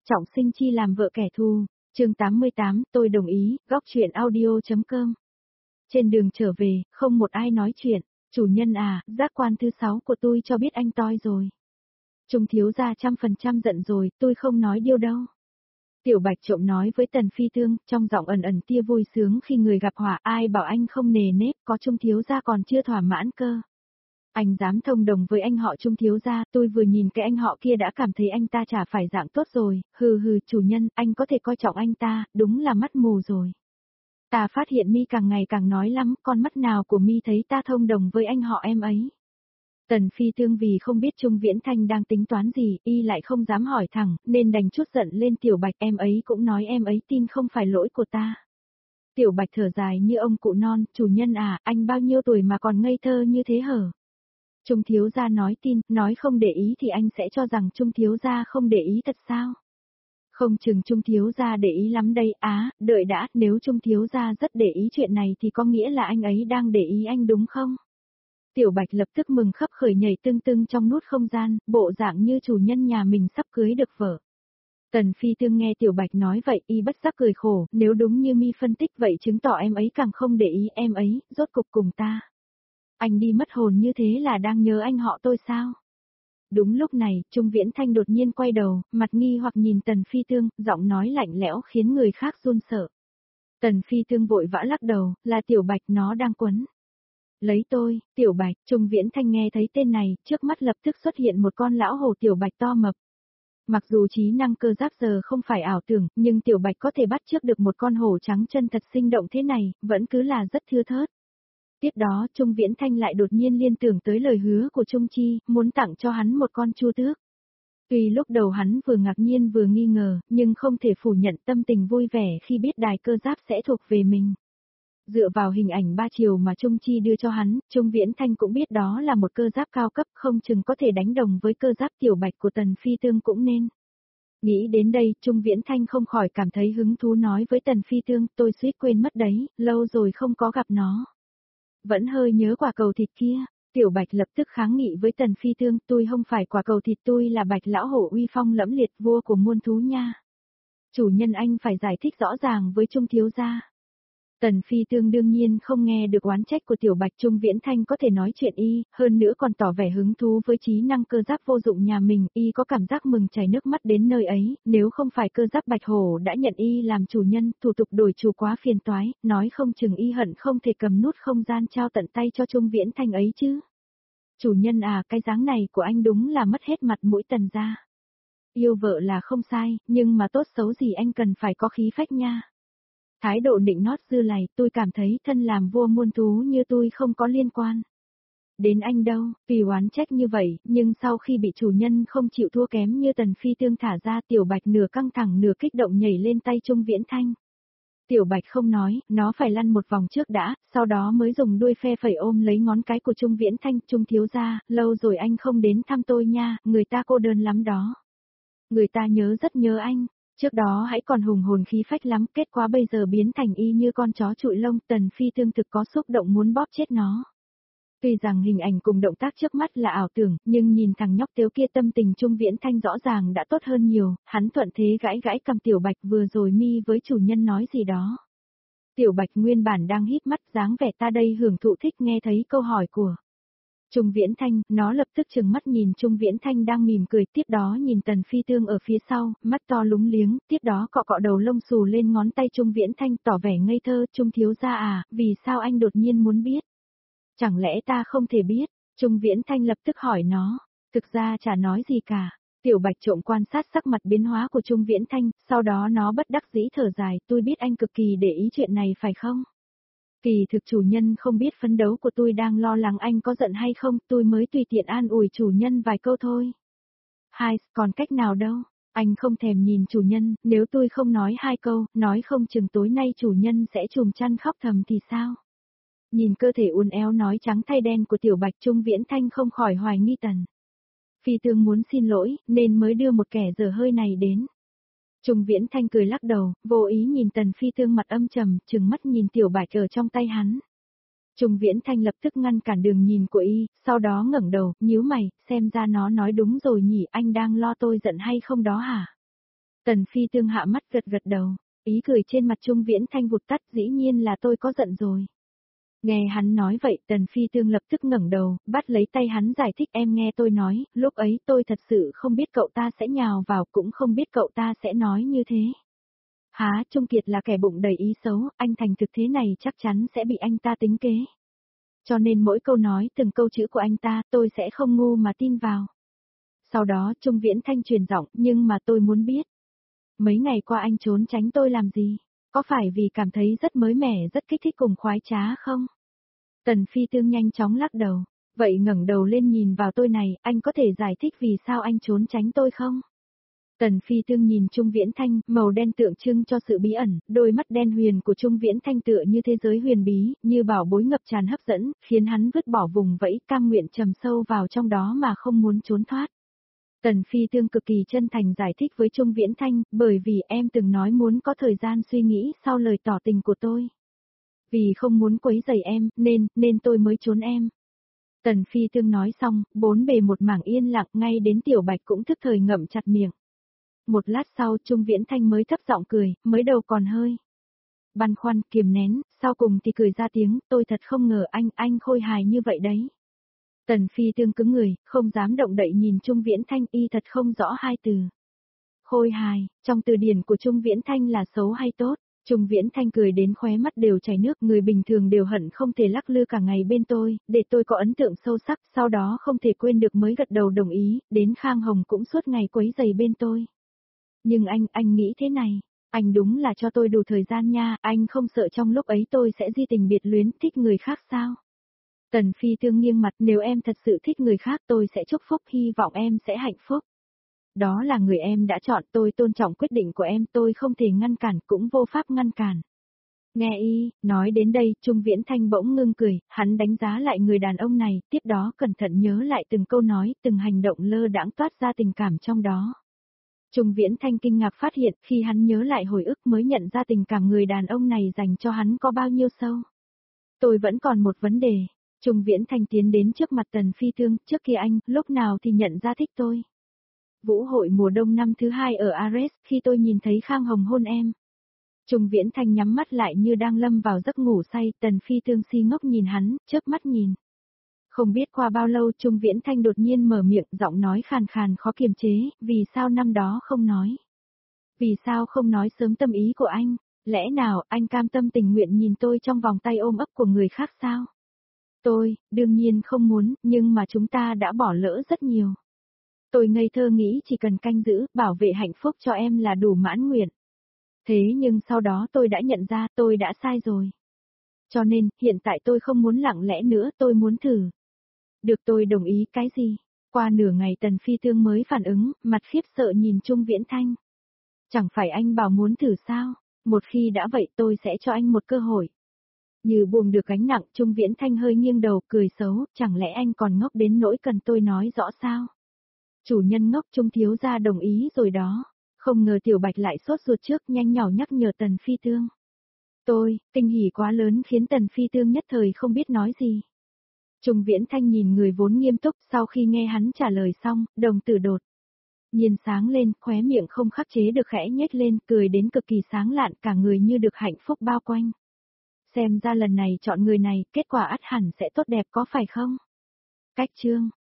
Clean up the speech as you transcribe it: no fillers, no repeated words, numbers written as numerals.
Trọng sinh chi làm vợ kẻ thù, chương 88, tôi đồng ý, góc chuyện audio.com. Trên đường trở về, không một ai nói chuyện, chủ nhân à, giác quan thứ 6 của tôi cho biết anh toi rồi. Trung thiếu gia 100% giận rồi, tôi không nói điêu đâu. Tiểu Bạch trộm nói với Tần Phi Tương, trong giọng ẩn ẩn tia vui sướng khi người gặp họa, ai bảo anh không nề nếp, có Trung thiếu gia còn chưa thỏa mãn cơ. Anh dám thông đồng với anh họ Trung thiếu gia, tôi vừa nhìn cái anh họ kia đã cảm thấy anh ta chả phải dạng tốt rồi, hừ, chủ nhân, anh có thể coi trọng anh ta, đúng là mắt mù rồi. Ta phát hiện mi càng ngày càng nói lắm, con mắt nào của mi thấy ta thông đồng với anh họ em ấy. Tần Phi Tương vì không biết Trung Viễn Thanh đang tính toán gì, y lại không dám hỏi thẳng, nên đành chút giận lên Tiểu Bạch, em ấy cũng nói em ấy tin không phải lỗi của ta. Tiểu Bạch thở dài như ông cụ non, chủ nhân à, anh bao nhiêu tuổi mà còn ngây thơ như thế hở? Trung thiếu gia nói tin, nói không để ý thì anh sẽ cho rằng Trung thiếu gia không để ý thật sao? Không chừng Trung thiếu gia để ý lắm đây, đợi đã, nếu Trung thiếu gia rất để ý chuyện này thì có nghĩa là anh ấy đang để ý anh đúng không? Tiểu Bạch lập tức mừng khấp khởi nhảy tưng tưng trong nút không gian, bộ dạng như chủ nhân nhà mình sắp cưới được vợ. Tần Phi Tương nghe Tiểu Bạch nói vậy, y bất giác cười khổ, nếu đúng như mi phân tích vậy chứng tỏ em ấy càng không để ý em ấy, rốt cục cùng ta. Anh đi mất hồn như thế là đang nhớ anh họ tôi sao? Đúng lúc này, Trung Viễn Thanh đột nhiên quay đầu, mặt nghi hoặc nhìn Tần Phi Tương, giọng nói lạnh lẽo khiến người khác run sợ. Tần Phi Tương vội vã lắc đầu, là Tiểu Bạch nó đang quấn. Lấy tôi, Tiểu Bạch, Trung Viễn Thanh nghe thấy tên này, trước mắt lập tức xuất hiện một con lão hổ Tiểu Bạch to mập. Mặc dù trí năng cơ giáp giờ không phải ảo tưởng, nhưng Tiểu Bạch có thể bắt chước được một con hổ trắng chân thật sinh động thế này, vẫn cứ là rất thưa thớt. Tiếp đó, Trung Viễn Thanh lại đột nhiên liên tưởng tới lời hứa của Trung Chi, muốn tặng cho hắn một con chu tước. Tuy lúc đầu hắn vừa ngạc nhiên vừa nghi ngờ, nhưng không thể phủ nhận tâm tình vui vẻ khi biết đài cơ giáp sẽ thuộc về mình. Dựa vào hình ảnh 3 chiều mà Trung Chi đưa cho hắn, Trung Viễn Thanh cũng biết đó là một cơ giáp cao cấp không chừng có thể đánh đồng với cơ giáp Tiểu Bạch của Tần Phi Tương cũng nên. Nghĩ đến đây, Trung Viễn Thanh không khỏi cảm thấy hứng thú nói với Tần Phi Tương, tôi suýt quên mất đấy, lâu rồi không có gặp nó. Vẫn hơi nhớ quả cầu thịt kia. Tiểu Bạch lập tức kháng nghị với Tần Phi Tương, tôi không phải quả cầu thịt, tôi là Bạch lão hổ uy phong lẫm liệt vua của muôn thú nha. Chủ nhân anh phải giải thích rõ ràng với Trung thiếu gia. Tần Phi Tương đương nhiên không nghe được oán trách của Tiểu Bạch. Trung Viễn Thanh có thể nói chuyện y, hơn nữa còn tỏ vẻ hứng thú với trí năng cơ giáp vô dụng nhà mình, y có cảm giác mừng chảy nước mắt đến nơi ấy, nếu không phải cơ giáp Bạch Hổ đã nhận y làm chủ nhân, thủ tục đổi chủ quá phiền toái, nói không chừng y hận không thể cầm nút không gian trao tận tay cho Trung Viễn Thanh ấy chứ. Chủ nhân à, cái dáng này của anh đúng là mất hết mặt mũi Tần gia. Yêu vợ là không sai, nhưng mà tốt xấu gì anh cần phải có khí phách nha. Thái độ nịnh nót dư lầy, tôi cảm thấy thân làm vua muôn thú như tôi không có liên quan. Đến anh đâu, vì oán trách như vậy, nhưng sau khi bị chủ nhân không chịu thua kém như Tần Phi Tương thả ra, Tiểu Bạch nửa căng thẳng nửa kích động nhảy lên tay Trung Viễn Thanh. Tiểu Bạch không nói, nó phải lăn một vòng trước đã, sau đó mới dùng đuôi phe phẩy ôm lấy ngón cái của Trung Viễn Thanh. Trung thiếu gia, lâu rồi anh không đến thăm tôi nha, người ta cô đơn lắm đó. Người ta rất nhớ anh. Trước đó hãy còn hùng hồn khí phách lắm, kết quả bây giờ biến thành y như con chó trụi lông. Tần Phi Tương thực có xúc động muốn bóp chết nó. Tuy rằng hình ảnh cùng động tác trước mắt là ảo tưởng, nhưng nhìn thằng nhóc tếu kia tâm tình Trung Viễn Thanh rõ ràng đã tốt hơn nhiều, hắn thuận thế gãi gãi cầm Tiểu Bạch vừa rồi mi với chủ nhân nói gì đó. Tiểu Bạch nguyên bản đang híp mắt dáng vẻ ta đây hưởng thụ thích nghe thấy câu hỏi của Trung Viễn Thanh, nó lập tức trừng mắt nhìn Trung Viễn Thanh đang mỉm cười, tiếp đó nhìn Tần Phi Tương ở phía sau, mắt to lúng liếng, tiếp đó cọ cọ đầu lông xù lên ngón tay Trung Viễn Thanh tỏ vẻ ngây thơ, Trung thiếu gia à, vì sao anh đột nhiên muốn biết? Chẳng lẽ ta không thể biết? Trung Viễn Thanh lập tức hỏi nó, thực ra chả nói gì cả. Tiểu Bạch trộm quan sát sắc mặt biến hóa của Trung Viễn Thanh, sau đó nó bất đắc dĩ thở dài, tôi biết anh cực kỳ để ý chuyện này phải không? Kỳ thực chủ nhân không biết phấn đấu của tôi đang lo lắng anh có giận hay không, tôi mới tùy tiện an ủi chủ nhân vài câu thôi. Còn cách nào đâu, anh không thèm nhìn chủ nhân, nếu tôi không nói 2 câu, nói không chừng tối nay chủ nhân sẽ trùm chăn khóc thầm thì sao? Nhìn cơ thể uốn éo nói trắng thay đen của Tiểu Bạch, Trung Viễn Thanh không khỏi hoài nghi Tần Phi Tương muốn xin lỗi, nên mới đưa một kẻ dở hơi này đến. Trung Viễn Thanh cười lắc đầu, vô ý nhìn Tần Phi Tương mặt âm trầm, trừng mắt nhìn Tiểu Bạch ở trong tay hắn. Trung Viễn Thanh lập tức ngăn cản đường nhìn của y, sau đó ngẩng đầu, nhíu mày, xem ra nó nói đúng rồi nhỉ, anh đang lo tôi giận hay không đó hả? Tần Phi Tương hạ mắt gật gật đầu, ý cười trên mặt Trung Viễn Thanh vụt tắt, dĩ nhiên là tôi có giận rồi. Nghe hắn nói vậy, Tần Phi Tương lập tức ngẩng đầu, bắt lấy tay hắn giải thích, em nghe tôi nói, lúc ấy tôi thật sự không biết cậu ta sẽ nhào vào, cũng không biết cậu ta sẽ nói như thế. Há, Trung Kiệt là kẻ bụng đầy ý xấu, anh thành thực thế này chắc chắn sẽ bị anh ta tính kế. Cho nên mỗi câu nói, từng câu chữ của anh ta, tôi sẽ không ngu mà tin vào. Sau đó Trung Viễn Thanh truyền giọng, nhưng mà tôi muốn biết. Mấy ngày qua anh trốn tránh tôi làm gì? Có phải vì cảm thấy rất mới mẻ, rất kích thích cùng khoái trá không? Tần Phi Tương nhanh chóng lắc đầu. Vậy ngẩng đầu lên nhìn vào tôi này, anh có thể giải thích vì sao anh trốn tránh tôi không? Tần Phi Tương nhìn Trung Viễn Thanh, màu đen tượng trưng cho sự bí ẩn, đôi mắt đen huyền của Trung Viễn Thanh tựa như thế giới huyền bí, như bảo bối ngập tràn hấp dẫn, khiến hắn vứt bỏ vùng vẫy, cam nguyện trầm sâu vào trong đó mà không muốn trốn thoát. Tần Phi Tương cực kỳ chân thành giải thích với Trung Viễn Thanh, bởi vì em từng nói muốn có thời gian suy nghĩ sau lời tỏ tình của tôi. Vì không muốn quấy rầy em, nên tôi mới trốn em. Tần Phi Tương nói xong, bốn bề một mảng yên lặng, ngay đến Tiểu Bạch cũng thức thời ngậm chặt miệng. Một lát sau Trung Viễn Thanh mới thấp giọng cười, mới đầu còn hơi băn khoăn, kiềm nén, sau cùng thì cười ra tiếng, tôi thật không ngờ anh khôi hài như vậy đấy. Tần Phi Tương cứng người, không dám động đậy nhìn Trung Viễn Thanh, y thật không rõ hai từ. Khôi hài, trong từ điển của Trung Viễn Thanh là xấu hay tốt? Trung Viễn Thanh cười đến khóe mắt đều chảy nước, người bình thường đều hận không thể lắc lư cả ngày bên tôi, để tôi có ấn tượng sâu sắc, sau đó không thể quên được mới gật đầu đồng ý, đến Khang Hồng cũng suốt ngày quấy giày bên tôi. Nhưng anh nghĩ thế này, anh đúng là cho tôi đủ thời gian nha, anh không sợ trong lúc ấy tôi sẽ di tình biệt luyến, thích người khác sao? Tần Phi Tương nghiêng mặt, nếu em thật sự thích người khác tôi sẽ chúc phúc, hy vọng em sẽ hạnh phúc. Đó là người em đã chọn, tôi tôn trọng quyết định của em, tôi không thể ngăn cản, cũng vô pháp ngăn cản. Nghe y, nói đến đây, Trung Viễn Thanh bỗng ngưng cười, hắn đánh giá lại người đàn ông này, tiếp đó cẩn thận nhớ lại từng câu nói, từng hành động lơ đãng toát ra tình cảm trong đó. Trung Viễn Thanh kinh ngạc phát hiện, khi hắn nhớ lại hồi ức mới nhận ra tình cảm người đàn ông này dành cho hắn có bao nhiêu sâu. Tôi vẫn còn một vấn đề. Trung Viễn Thanh tiến đến trước mặt Tần Phi Tương, trước kia anh, lúc nào thì nhận ra thích tôi. Vũ hội mùa đông năm thứ 2 ở Ares, khi tôi nhìn thấy Khang Hồng hôn em. Trung Viễn Thanh nhắm mắt lại như đang lâm vào giấc ngủ say, Tần Phi Tương si ngốc nhìn hắn, chớp mắt nhìn. Không biết qua bao lâu Trung Viễn Thanh đột nhiên mở miệng, giọng nói khàn khàn khó kiềm chế, vì sao năm đó không nói? Vì sao không nói sớm tâm ý của anh? Lẽ nào anh cam tâm tình nguyện nhìn tôi trong vòng tay ôm ấp của người khác sao? Tôi, đương nhiên không muốn, nhưng mà chúng ta đã bỏ lỡ rất nhiều. Tôi ngây thơ nghĩ chỉ cần canh giữ, bảo vệ hạnh phúc cho em là đủ mãn nguyện. Thế nhưng sau đó tôi đã nhận ra tôi đã sai rồi. Cho nên, hiện tại tôi không muốn lặng lẽ nữa, tôi muốn thử. Được, tôi đồng ý, cái gì? Qua nửa ngày Tần Phi Tương mới phản ứng, mặt khiếp sợ nhìn Trung Viễn Thanh. Chẳng phải anh bảo muốn thử sao? Một khi đã vậy tôi sẽ cho anh một cơ hội. Như buông được gánh nặng, Trung Viễn Thanh hơi nghiêng đầu, cười xấu, chẳng lẽ anh còn ngốc đến nỗi cần tôi nói rõ sao? Chủ nhân ngốc, Trung thiếu gia đồng ý rồi đó. Không ngờ Tiểu Bạch lại sốt ruột trước, nhanh nhỏ nhắc nhở Tần Phi Tương. Kinh hỉ quá lớn khiến Tần Phi Tương nhất thời không biết nói gì. Trung Viễn Thanh nhìn người vốn nghiêm túc, sau khi nghe hắn trả lời xong, đồng tử đột nhiên sáng lên, khóe miệng không khắc chế được khẽ nhếch lên, cười đến cực kỳ sáng lạn, cả người như được hạnh phúc bao quanh. Xem ra lần này chọn người này, kết quả ắt hẳn sẽ tốt đẹp có phải không? Cách chương